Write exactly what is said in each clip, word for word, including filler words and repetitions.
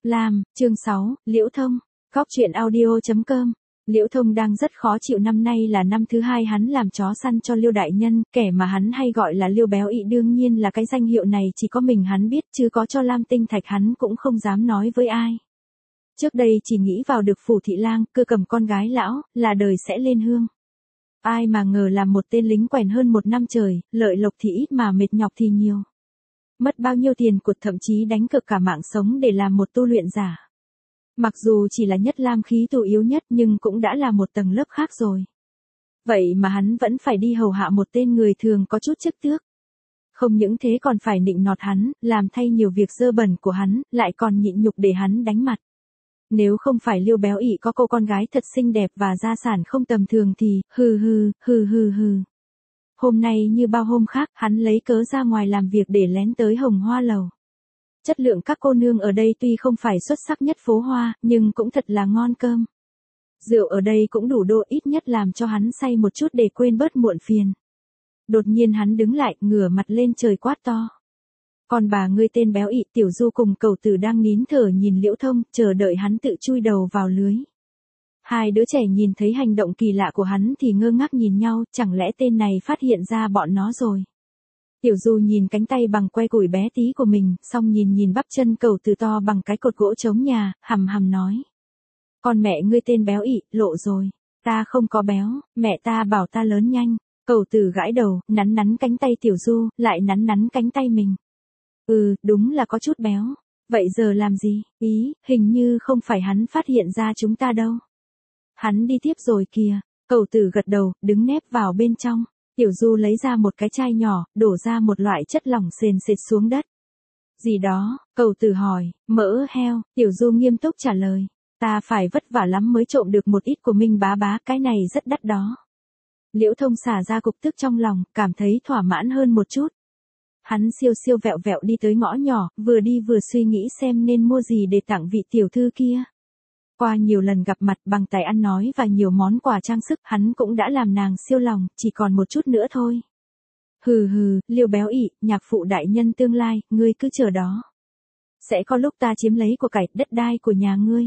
Lam, chương sáu, Liễu Thông, Góc truyện audio chấm com. Liễu Thông đang rất khó chịu, năm nay là năm thứ hai hắn làm chó săn cho Liêu đại nhân, kẻ mà hắn hay gọi là Liêu béo ị, đương nhiên là cái danh hiệu này chỉ có mình hắn biết, chứ có cho Lam Tinh Thạch hắn cũng không dám nói với ai. Trước đây chỉ nghĩ vào được phủ thị lang, cưa cầm con gái lão, là đời sẽ lên hương. Ai mà ngờ làm một tên lính quèn hơn một năm trời, lợi lộc thì ít mà mệt nhọc thì nhiều. Mất bao nhiêu tiền của, thậm chí đánh cược cả mạng sống để làm một tu luyện giả. Mặc dù chỉ là nhất lam khí tu yếu nhất nhưng cũng đã là một tầng lớp khác rồi. Vậy mà hắn vẫn phải đi hầu hạ một tên người thường có chút chức tước. Không những thế còn phải nịnh nọt hắn, làm thay nhiều việc dơ bẩn của hắn, lại còn nhịn nhục để hắn đánh mặt. Nếu không phải Liêu béo ị có cô con gái thật xinh đẹp và gia sản không tầm thường thì, hừ hừ, hừ hừ hừ. Hôm nay như bao hôm khác, hắn lấy cớ ra ngoài làm việc để lén tới Hồng Hoa lầu. Chất lượng các cô nương ở đây tuy không phải xuất sắc nhất phố Hoa, nhưng cũng thật là ngon cơm. Rượu ở đây cũng đủ độ, ít nhất làm cho hắn say một chút để quên bớt muộn phiền. Đột nhiên hắn đứng lại, ngửa mặt lên trời quát to. Còn bà ngươi tên béo ị, Tiểu Du cùng Cẩu Tử đang nín thở nhìn Liễu Thông, chờ đợi hắn tự chui đầu vào lưới. Hai đứa trẻ nhìn thấy hành động kỳ lạ của hắn thì ngơ ngác nhìn nhau, chẳng lẽ tên này phát hiện ra bọn nó rồi. Tiểu Du nhìn cánh tay bằng que củi bé tí của mình, xong nhìn nhìn bắp chân Cẩu Tử to bằng cái cột gỗ chống nhà, hầm hầm nói. Con mẹ ngươi tên béo ị, lộ rồi. Ta không có béo, mẹ ta bảo ta lớn nhanh. Cẩu Tử gãi đầu, nắn nắn cánh tay Tiểu Du, lại nắn nắn cánh tay mình. Ừ, đúng là có chút béo. Vậy giờ làm gì? Ý, hình như không phải hắn phát hiện ra chúng ta đâu. Hắn đi tiếp rồi kìa. Cẩu Tử gật đầu, đứng nép vào bên trong. Tiểu Du lấy ra một cái chai nhỏ, đổ ra một loại chất lỏng sền sệt xuống đất. Gì đó? Cẩu Tử hỏi. Mỡ heo. Tiểu Du nghiêm túc trả lời. Ta phải vất vả lắm mới trộm được một ít của Minh bá bá, cái này rất đắt đó. Liễu Thông xả ra cục tức trong lòng, cảm thấy thỏa mãn hơn một chút. Hắn siêu siêu vẹo vẹo đi tới ngõ nhỏ, vừa đi vừa suy nghĩ xem nên mua gì để tặng vị tiểu thư kia. Qua nhiều lần gặp mặt, bằng tài ăn nói và nhiều món quà trang sức, hắn cũng đã làm nàng siêu lòng, chỉ còn một chút nữa thôi. Hừ hừ, Liêu béo ị, nhạc phụ đại nhân tương lai, ngươi cứ chờ đó. Sẽ có lúc ta chiếm lấy của cải đất đai của nhà ngươi.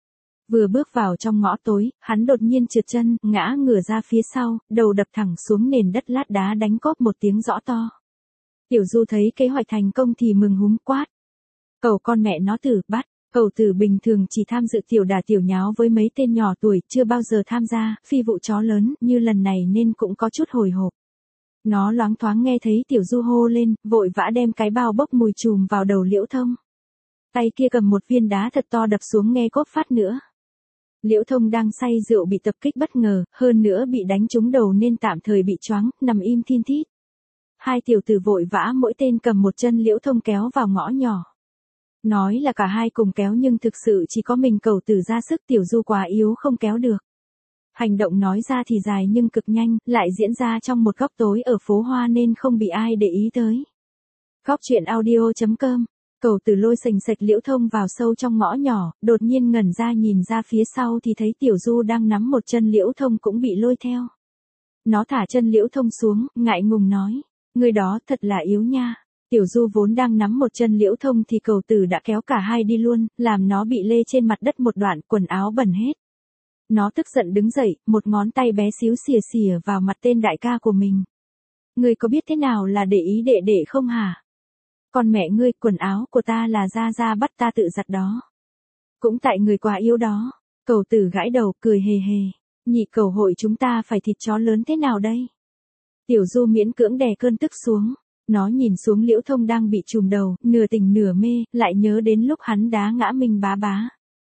Vừa bước vào trong ngõ tối, hắn đột nhiên trượt chân, ngã ngửa ra phía sau, đầu đập thẳng xuống nền đất lát đá, đánh cóp một tiếng rõ to. Tiểu Du thấy kế hoạch thành công thì mừng húm quát. Cẩu con mẹ nó Tử, bắt. Cẩu Tử bình thường chỉ tham dự tiểu đả tiểu nháo với mấy tên nhỏ tuổi, chưa bao giờ tham gia phi vụ chó lớn như lần này nên cũng có chút hồi hộp. Nó loáng thoáng nghe thấy Tiểu Du hô lên, vội vã đem cái bao bốc mùi chùm vào đầu Liễu Thông. Tay kia cầm một viên đá thật to đập xuống nghe cốp phát nữa. Liễu Thông đang say rượu bị tập kích bất ngờ, hơn nữa bị đánh trúng đầu nên tạm thời bị choáng, nằm im thin thít. Hai tiểu tử vội vã mỗi tên cầm một chân Liễu Thông kéo vào ngõ nhỏ. Nói là cả hai cùng kéo nhưng thực sự chỉ có mình Cẩu Tử ra sức, Tiểu Du quá yếu không kéo được. Hành động nói ra thì dài nhưng cực nhanh, lại diễn ra trong một góc tối ở phố Hoa nên không bị ai để ý tới. Góc truyện audio chấm com. Cẩu Tử lôi sành sạch Liễu Thông vào sâu trong ngõ nhỏ, đột nhiên ngẩn ra nhìn ra phía sau thì thấy Tiểu Du đang nắm một chân Liễu Thông cũng bị lôi theo. Nó thả chân Liễu Thông xuống, ngại ngùng nói. Người đó thật là yếu nha. Tiểu Du vốn đang nắm một chân Liễu Thông thì Cẩu Tử đã kéo cả hai đi luôn, làm nó bị lê trên mặt đất một đoạn, quần áo bẩn hết. Nó tức giận đứng dậy, một ngón tay bé xíu xìa xìa vào mặt tên đại ca của mình. Ngươi có biết thế nào là để ý đệ đệ không hả? Con mẹ ngươi, quần áo của ta là ra ra bắt ta tự giặt đó. Cũng tại người quá yếu đó. Cẩu Tử gãi đầu, cười hề hề. Nhị cẩu hội chúng ta phải thịt chó lớn thế nào đây? Tiểu Du miễn cưỡng đè cơn tức xuống. Nó nhìn xuống Liễu Thông đang bị trùm đầu, nửa tỉnh nửa mê, lại nhớ đến lúc hắn đá ngã Minh bá bá.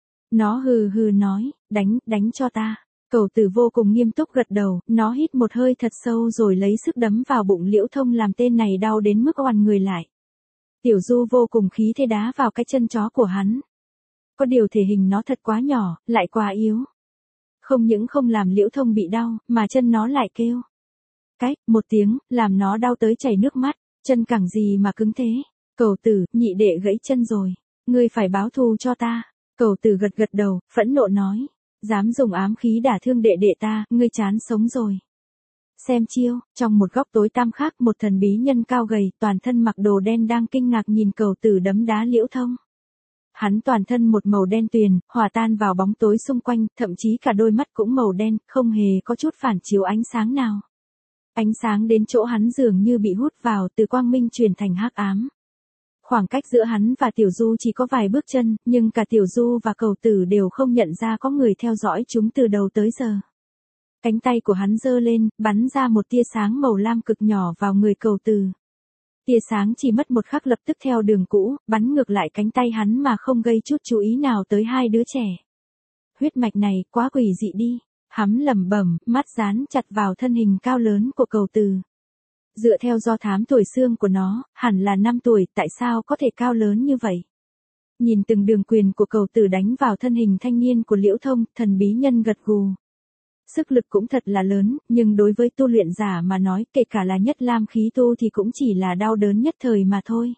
Nó hừ hừ nói, đánh, đánh cho ta. Cẩu Tử vô cùng nghiêm túc gật đầu, nó hít một hơi thật sâu rồi lấy sức đấm vào bụng Liễu Thông làm tên này đau đến mức oằn người lại. Tiểu Du vô cùng khí thế đá vào cái chân chó của hắn. Có điều thể hình nó thật quá nhỏ, lại quá yếu. Không những không làm Liễu Thông bị đau, mà chân nó lại kêu. Cái, một tiếng, làm nó đau tới chảy nước mắt, chân cẳng gì mà cứng thế. Cẩu Tử, nhị đệ gãy chân rồi. Ngươi phải báo thù cho ta. Cẩu Tử gật gật đầu, phẫn nộ nói. Dám dùng ám khí đả thương đệ đệ ta, ngươi chán sống rồi. Xem chiêu, trong một góc tối tăm khác một thần bí nhân cao gầy, toàn thân mặc đồ đen đang kinh ngạc nhìn Cẩu Tử đấm đá Liễu Thông. Hắn toàn thân một màu đen tuyền, hòa tan vào bóng tối xung quanh, thậm chí cả đôi mắt cũng màu đen, không hề có chút phản chiếu ánh sáng nào. Ánh sáng đến chỗ hắn dường như bị hút vào, từ quang minh chuyển thành hắc ám. Khoảng cách giữa hắn và Tiểu Du chỉ có vài bước chân, nhưng cả Tiểu Du và Cầu Tử đều không nhận ra có người theo dõi chúng từ đầu tới giờ. Cánh tay của hắn giơ lên, bắn ra một tia sáng màu lam cực nhỏ vào người Cầu Tử. Tia sáng chỉ mất một khắc lập tức theo đường cũ, bắn ngược lại cánh tay hắn mà không gây chút chú ý nào tới hai đứa trẻ. Huyết mạch này quá quỷ dị đi, hắn lẩm bẩm, mắt dán chặt vào thân hình cao lớn của Cầu Tử. Dựa theo do thám tuổi xương của nó, hẳn là năm tuổi, tại sao có thể cao lớn như vậy? Nhìn từng đường quyền của Cầu Tử đánh vào thân hình thanh niên của Liễu Thông, thần bí nhân gật gù. Sức lực cũng thật là lớn, nhưng đối với tu luyện giả mà nói, kể cả là nhất lam khí tu thì cũng chỉ là đau đớn nhất thời mà thôi.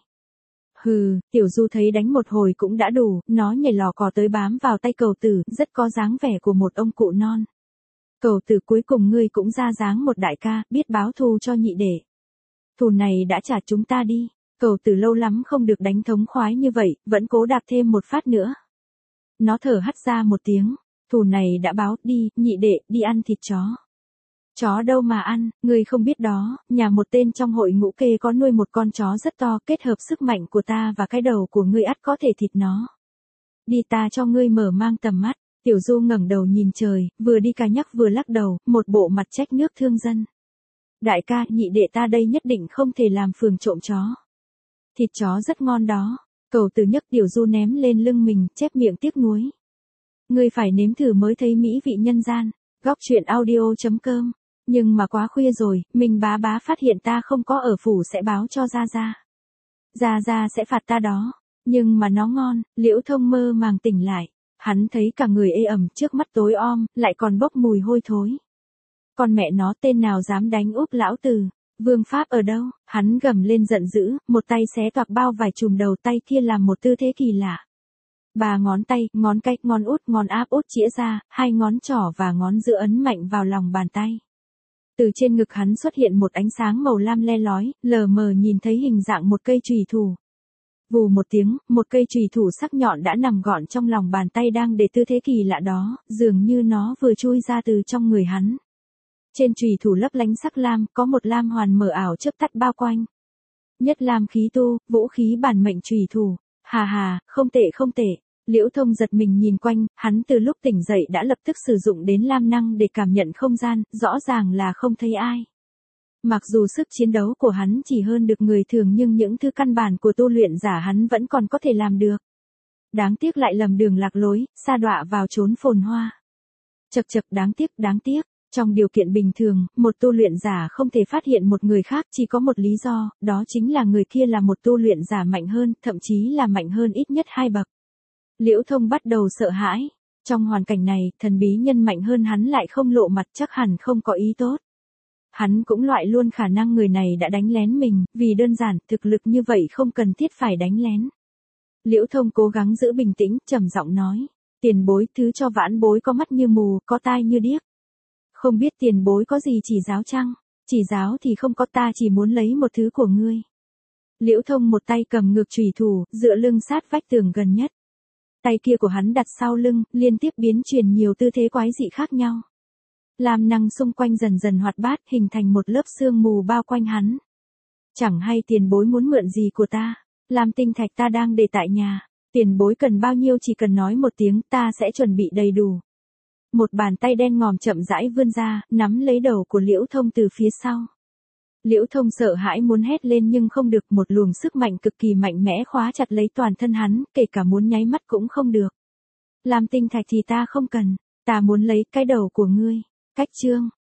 Hừ, Tiểu Du thấy đánh một hồi cũng đã đủ, nó nhảy lò cò tới bám vào tay Cầu Tử, rất có dáng vẻ của một ông cụ non. Cầu Tử, cuối cùng ngươi cũng ra dáng một đại ca, biết báo thù cho nhị đệ. Thù này đã trả chúng ta đi. Cầu Tử lâu lắm không được đánh thống khoái như vậy, vẫn cố đạp thêm một phát nữa. Nó thở hắt ra một tiếng. Thù này đã báo, đi, nhị đệ, đi ăn thịt chó. Chó đâu mà ăn, ngươi không biết đó, nhà một tên trong hội ngũ kê có nuôi một con chó rất to, kết hợp sức mạnh của ta và cái đầu của ngươi ắt có thể thịt nó. Đi, ta cho ngươi mở mang tầm mắt. Tiểu Du ngẩng đầu nhìn trời, vừa đi cà nhắc vừa lắc đầu, một bộ mặt trách nước thương dân. Đại ca, nhị đệ ta đây nhất định không thể làm phường trộm chó. Thịt chó rất ngon đó. Cầu Tử nhấc Tiểu Du ném lên lưng mình, chép miệng tiếc nuối. Ngươi phải nếm thử mới thấy mỹ vị nhân gian. Góc truyện audio chấm com. Nhưng mà quá khuya rồi, mình bá bá phát hiện ta không có ở phủ sẽ báo cho Gia Gia. Gia Gia sẽ phạt ta đó. Nhưng mà nó ngon. Liễu Thông mơ màng tỉnh lại. Hắn thấy cả người ê ẩm, trước mắt tối om, lại còn bốc mùi hôi thối. Con mẹ nó, tên nào dám đánh úp lão tử? Vương pháp ở đâu? Hắn gầm lên giận dữ, một tay xé toạc bao vải trùm đầu, tay kia làm một tư thế kỳ lạ. Ba ngón tay, ngón cái, ngón út, ngón áp út chĩa ra, hai ngón trỏ và ngón giữa ấn mạnh vào lòng bàn tay. Từ trên ngực hắn xuất hiện một ánh sáng màu lam le lói, lờ mờ nhìn thấy hình dạng một cây chùy thủ. Vù một tiếng, một cây chùy thủ sắc nhọn đã nằm gọn trong lòng bàn tay đang để tư thế kỳ lạ đó, dường như nó vừa chui ra từ trong người hắn. Trên chùy thủ lấp lánh sắc lam, có một lam hoàn mờ ảo chớp tắt bao quanh. Nhất lam khí tu, vũ khí bản mệnh chùy thủ. Hà hà, không tệ không tệ. Liễu Thông giật mình nhìn quanh, hắn từ lúc tỉnh dậy đã lập tức sử dụng đến lam năng để cảm nhận không gian, rõ ràng là không thấy ai. Mặc dù sức chiến đấu của hắn chỉ hơn được người thường nhưng những thứ căn bản của tu luyện giả hắn vẫn còn có thể làm được. Đáng tiếc lại lầm đường lạc lối, sa đọa vào chốn phồn hoa. Chậc chậc, đáng tiếc, đáng tiếc. Trong điều kiện bình thường, một tu luyện giả không thể phát hiện một người khác chỉ có một lý do, đó chính là người kia là một tu luyện giả mạnh hơn, thậm chí là mạnh hơn ít nhất hai bậc. Liễu Thông bắt đầu sợ hãi. Trong hoàn cảnh này, thần bí nhân mạnh hơn hắn lại không lộ mặt, chắc hẳn không có ý tốt. Hắn cũng loại luôn khả năng người này đã đánh lén mình, vì đơn giản, thực lực như vậy không cần thiết phải đánh lén. Liễu Thông cố gắng giữ bình tĩnh, trầm giọng nói. Tiền bối, thứ cho vãn bối có mắt như mù, có tai như điếc. Không biết tiền bối có gì chỉ giáo chăng? Chỉ giáo thì không có, ta chỉ muốn lấy một thứ của ngươi. Liễu Thông một tay cầm ngược chùy thủ, dựa lưng sát vách tường gần nhất. Tay kia của hắn đặt sau lưng, liên tiếp biến chuyển nhiều tư thế quái dị khác nhau. Lam năng xung quanh dần dần hoạt bát, hình thành một lớp sương mù bao quanh hắn. Chẳng hay tiền bối muốn mượn gì của ta? Lam tinh thạch ta đang để tại nhà. Tiền bối cần bao nhiêu chỉ cần nói một tiếng, ta sẽ chuẩn bị đầy đủ. Một bàn tay đen ngòm chậm rãi vươn ra, nắm lấy đầu của Liễu Thông từ phía sau. Liễu Thông sợ hãi muốn hét lên nhưng không được, một luồng sức mạnh cực kỳ mạnh mẽ khóa chặt lấy toàn thân hắn, kể cả muốn nháy mắt cũng không được. Làm tinh thạch thì ta không cần, ta muốn lấy cái đầu của ngươi. Cách chương,